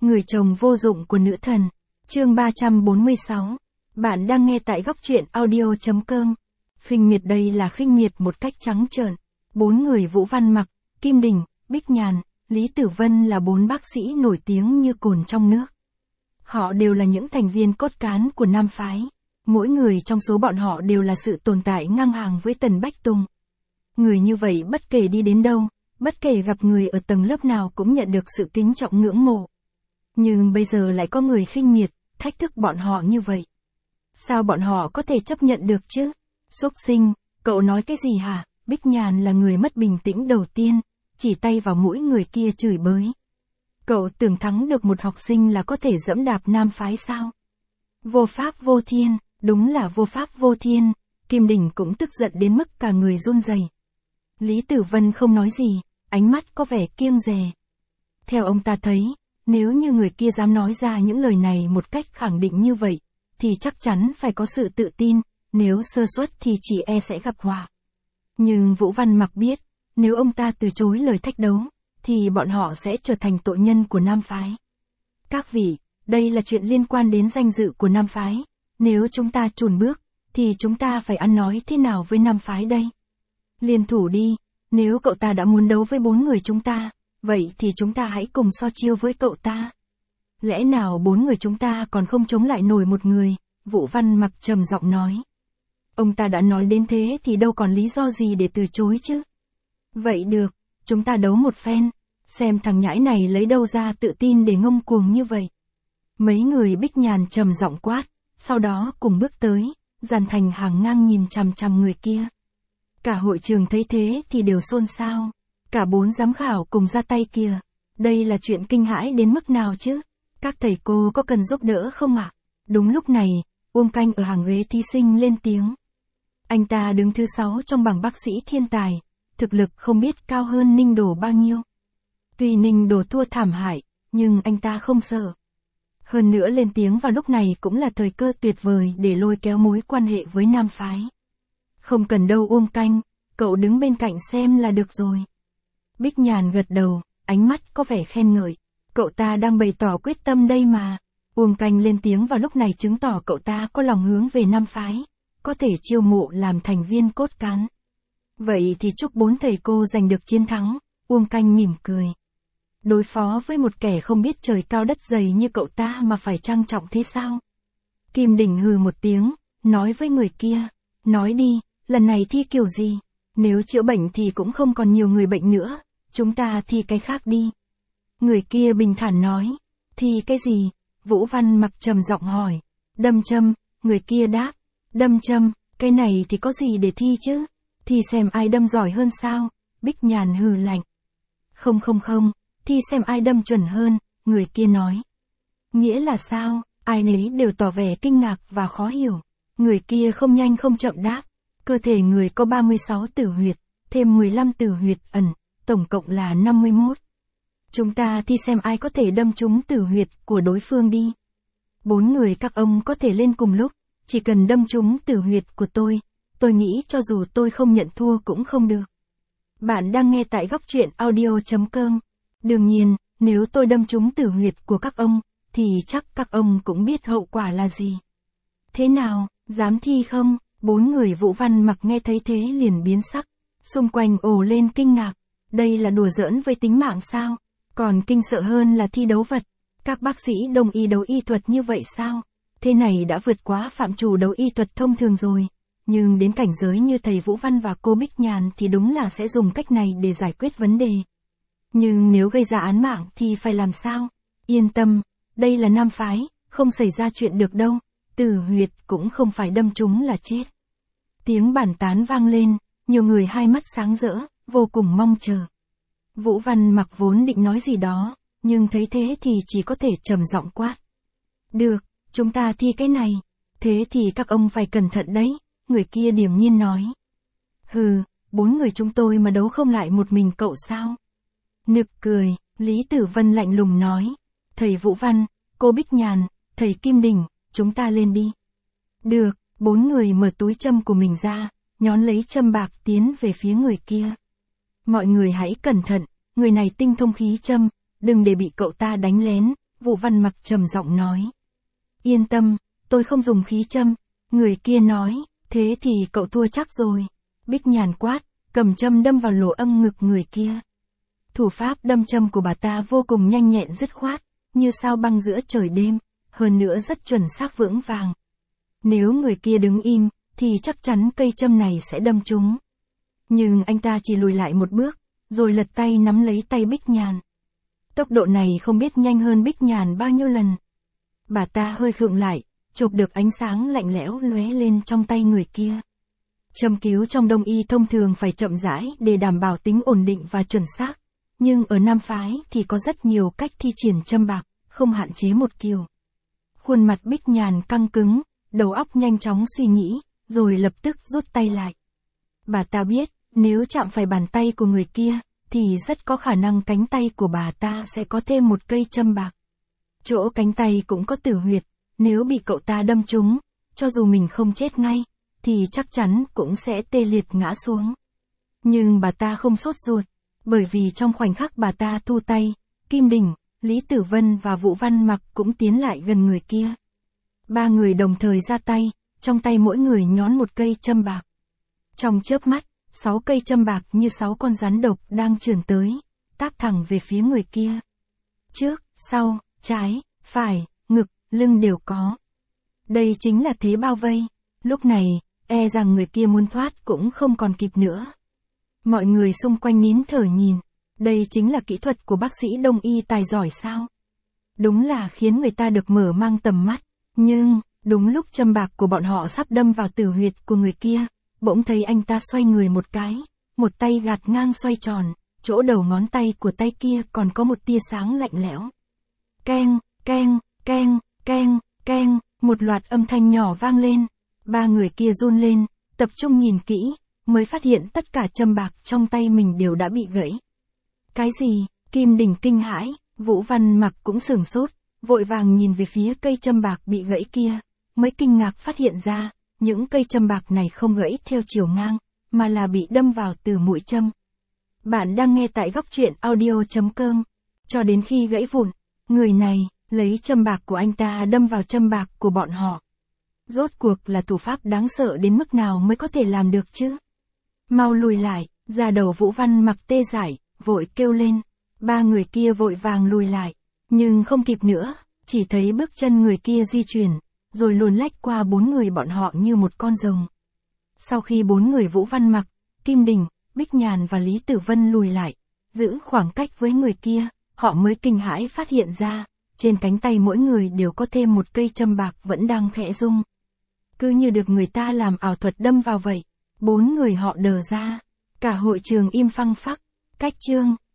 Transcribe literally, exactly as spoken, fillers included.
Người chồng vô dụng của nữ thần. Chương ba trăm bốn mươi sáu. Bạn đang nghe tại góc truyện audio.com. Khinh miệt đây là khinh miệt một cách trắng trợn. Bốn người Vũ Văn Mặc, Kim Đình, Bích Nhàn, Lý Tử Vân là bốn bác sĩ nổi tiếng như cồn trong nước. Họ đều là những thành viên cốt cán của nam phái. Mỗi người trong số bọn họ đều là sự tồn tại ngang hàng với Tần Bách Tùng. Người như vậy bất kể đi đến đâu, bất kể gặp người ở tầng lớp nào cũng nhận được sự kính trọng ngưỡng mộ. Nhưng bây giờ lại có người khinh miệt, thách thức bọn họ như vậy. Sao bọn họ có thể chấp nhận được chứ? Xúc sinh, cậu nói cái gì hả? Bích Nhàn là người mất bình tĩnh đầu tiên, chỉ tay vào mũi người kia chửi bới. Cậu tưởng thắng được một học sinh là có thể dẫm đạp nam phái sao? Vô pháp vô thiên, đúng là vô pháp vô thiên. Kim Đình cũng tức giận đến mức cả người run rẩy. Lý Tử Vân không nói gì, ánh mắt có vẻ kiêng dè. Theo ông ta thấy, nếu như người kia dám nói ra những lời này một cách khẳng định như vậy, thì chắc chắn phải có sự tự tin, nếu sơ suất thì chỉ e sẽ gặp họa. Nhưng Vũ Văn Mặc biết, nếu ông ta từ chối lời thách đấu, thì bọn họ sẽ trở thành tội nhân của nam phái. Các vị, đây là chuyện liên quan đến danh dự của nam phái, nếu chúng ta chùn bước, thì chúng ta phải ăn nói thế nào với nam phái đây? Liên thủ đi, nếu cậu ta đã muốn đấu với bốn người chúng ta, vậy thì chúng ta hãy cùng so chiêu với cậu ta. Lẽ nào bốn người chúng ta còn không chống lại nổi một người? Vũ Văn Mặc trầm giọng nói. Ông ta đã nói đến thế thì đâu còn lý do gì để từ chối chứ? Vậy được, chúng ta đấu một phen, xem thằng nhãi này lấy đâu ra tự tin để ngông cuồng như vậy. Mấy người Bích Nhàn trầm giọng quát, sau đó cùng bước tới, dàn thành hàng ngang nhìn chằm chằm người kia. Cả hội trường thấy thế thì đều xôn xao. Cả bốn giám khảo cùng ra tay kìa. Đây là chuyện kinh hãi đến mức nào chứ? Các thầy cô có cần giúp đỡ không ạ? Đúng lúc này, Uông Canh ở hàng ghế thí sinh lên tiếng. Anh ta đứng thứ sáu trong bảng bác sĩ thiên tài, thực lực không biết cao hơn Ninh Đồ bao nhiêu. Tuy Ninh Đồ thua thảm hại, nhưng anh ta không sợ. Hơn nữa lên tiếng vào lúc này cũng là thời cơ tuyệt vời để lôi kéo mối quan hệ với nam phái. Không cần đâu Uông Canh, cậu đứng bên cạnh xem là được rồi. Bích Nhàn gật đầu, ánh mắt có vẻ khen ngợi. Cậu ta đang bày tỏ quyết tâm đây mà. Uông Canh lên tiếng vào lúc này chứng tỏ cậu ta có lòng hướng về nam phái, có thể chiêu mộ làm thành viên cốt cán. Vậy thì chúc bốn thầy cô giành được chiến thắng. Uông Canh mỉm cười. Đối phó với một kẻ không biết trời cao đất dày như cậu ta mà phải trang trọng thế sao? Kim Đình hừ một tiếng, nói với người kia. Nói đi, lần này thi kiểu gì? Nếu chữa bệnh thì cũng không còn nhiều người bệnh nữa, chúng ta thi cái khác đi. Người kia bình thản nói. Thi cái gì? Vũ Văn Mặc trầm giọng hỏi. Đâm châm, người kia đáp. Đâm châm, cái này thì có gì để thi chứ? Thi xem ai đâm giỏi hơn sao? Bích Nhàn hừ lạnh. Không không không, thi xem ai đâm chuẩn hơn, người kia nói. Nghĩa là sao? Ai nấy đều tỏ vẻ kinh ngạc và khó hiểu. Người kia không nhanh không chậm đáp. Cơ thể người có ba mươi sáu tử huyệt, thêm mười lăm tử huyệt ẩn, tổng cộng là năm mươi mốt. Chúng ta thi xem ai có thể đâm trúng tử huyệt của đối phương đi. Bốn người các ông có thể lên cùng lúc, chỉ cần đâm trúng tử huyệt của tôi, tôi nghĩ cho dù tôi không nhận thua cũng không được. Bạn đang nghe tại góc truyện audio.com. Đương nhiên, nếu tôi đâm trúng tử huyệt của các ông, thì chắc các ông cũng biết hậu quả là gì. Thế nào, dám thi không? Bốn người Vũ Văn Mặc nghe thấy thế liền biến sắc, xung quanh ồ lên kinh ngạc. Đây là đùa giỡn với tính mạng sao? Còn kinh sợ hơn là thi đấu vật. Các bác sĩ đông y đấu y thuật như vậy sao? Thế này đã vượt quá phạm trù đấu y thuật thông thường rồi. Nhưng đến cảnh giới như thầy Vũ Văn và cô Bích Nhàn thì đúng là sẽ dùng cách này để giải quyết vấn đề. Nhưng nếu gây ra án mạng thì phải làm sao? Yên tâm, đây là nam phái, không xảy ra chuyện được đâu. Tử huyệt cũng không phải đâm trúng là chết. Tiếng bàn tán vang lên, nhiều người hai mắt sáng rỡ, vô cùng mong chờ. Vũ Văn Mặc vốn định nói gì đó, nhưng thấy thế thì chỉ có thể trầm giọng quát. Được, chúng ta thi cái này. Thế thì các ông phải cẩn thận đấy, người kia điềm nhiên nói. Hừ, bốn người chúng tôi mà đấu không lại một mình cậu sao? Nực cười, Lý Tử Vân lạnh lùng nói. Thầy Vũ Văn, cô Bích Nhàn, thầy Kim Đình, chúng ta lên đi. Được, bốn người mở túi châm của mình ra, nhón lấy châm bạc tiến về phía người kia. Mọi người hãy cẩn thận, người này tinh thông khí châm, đừng để bị cậu ta đánh lén, Vũ Văn Mặc trầm giọng nói. Yên tâm, tôi không dùng khí châm. Người kia nói, thế thì cậu thua chắc rồi. Bích Nhàn quát, cầm châm đâm vào lỗ âm ngực người kia. Thủ pháp đâm châm của bà ta vô cùng nhanh nhẹn dứt khoát, như sao băng giữa trời đêm, hơn nữa rất chuẩn xác vững vàng. Nếu người kia đứng im, thì chắc chắn cây châm này sẽ đâm trúng. Nhưng anh ta chỉ lùi lại một bước, rồi lật tay nắm lấy tay Bích Nhàn. Tốc độ này không biết nhanh hơn Bích Nhàn bao nhiêu lần. Bà ta hơi khựng lại, chụp được ánh sáng lạnh lẽo lóe lên trong tay người kia. Châm cứu trong Đông y thông thường phải chậm rãi để đảm bảo tính ổn định và chuẩn xác. Nhưng ở Nam phái thì có rất nhiều cách thi triển châm bạc, không hạn chế một kiểu. Khuôn mặt Bích Nhàn căng cứng, đầu óc nhanh chóng suy nghĩ, rồi lập tức rút tay lại. Bà ta biết, nếu chạm phải bàn tay của người kia, thì rất có khả năng cánh tay của bà ta sẽ có thêm một cây châm bạc. Chỗ cánh tay cũng có tử huyệt, nếu bị cậu ta đâm trúng, cho dù mình không chết ngay, thì chắc chắn cũng sẽ tê liệt ngã xuống. Nhưng bà ta không sốt ruột, bởi vì trong khoảnh khắc bà ta thu tay, Kim Đình, Lý Tử Vân và Vũ Văn Mặc cũng tiến lại gần người kia. Ba người đồng thời ra tay, trong tay mỗi người nhón một cây châm bạc. Trong chớp mắt, sáu cây châm bạc như sáu con rắn độc đang trườn tới, táp thẳng về phía người kia. Trước, sau, trái, phải, ngực, lưng đều có. Đây chính là thế bao vây. Lúc này, e rằng người kia muốn thoát cũng không còn kịp nữa. Mọi người xung quanh nín thở nhìn. Đây chính là kỹ thuật của bác sĩ Đông y tài giỏi sao? Đúng là khiến người ta được mở mang tầm mắt. Nhưng, đúng lúc châm bạc của bọn họ sắp đâm vào tử huyệt của người kia, bỗng thấy anh ta xoay người một cái, một tay gạt ngang xoay tròn, chỗ đầu ngón tay của tay kia còn có một tia sáng lạnh lẽo. Keng, keng, keng, keng, keng, một loạt âm thanh nhỏ vang lên. Ba người kia run lên, tập trung nhìn kỹ, mới phát hiện tất cả châm bạc trong tay mình đều đã bị gãy. Cái gì? Kim Đình kinh hãi, Vũ Văn Mặc cũng sửng sốt, vội vàng nhìn về phía cây châm bạc bị gãy kia, mới kinh ngạc phát hiện ra, những cây châm bạc này không gãy theo chiều ngang, mà là bị đâm vào từ mũi châm. Bạn đang nghe tại góc truyện audio chấm com. Cho đến khi gãy vụn, người này, lấy châm bạc của anh ta đâm vào châm bạc của bọn họ. Rốt cuộc là thủ pháp đáng sợ đến mức nào mới có thể làm được chứ? Mau lùi lại, da đầu Vũ Văn Mặc tê dại, vội kêu lên. Ba người kia vội vàng lùi lại, nhưng không kịp nữa, chỉ thấy bước chân người kia di chuyển, rồi luồn lách qua bốn người bọn họ như một con rồng. Sau khi bốn người Vũ Văn Mặc, Kim Đình, Bích Nhàn và Lý Tử Vân lùi lại, giữ khoảng cách với người kia, họ mới kinh hãi phát hiện ra, trên cánh tay mỗi người đều có thêm một cây châm bạc vẫn đang khẽ rung. Cứ như được người ta làm ảo thuật đâm vào vậy. Bốn người họ đờ ra, cả hội trường im phăng phắc. Cách chương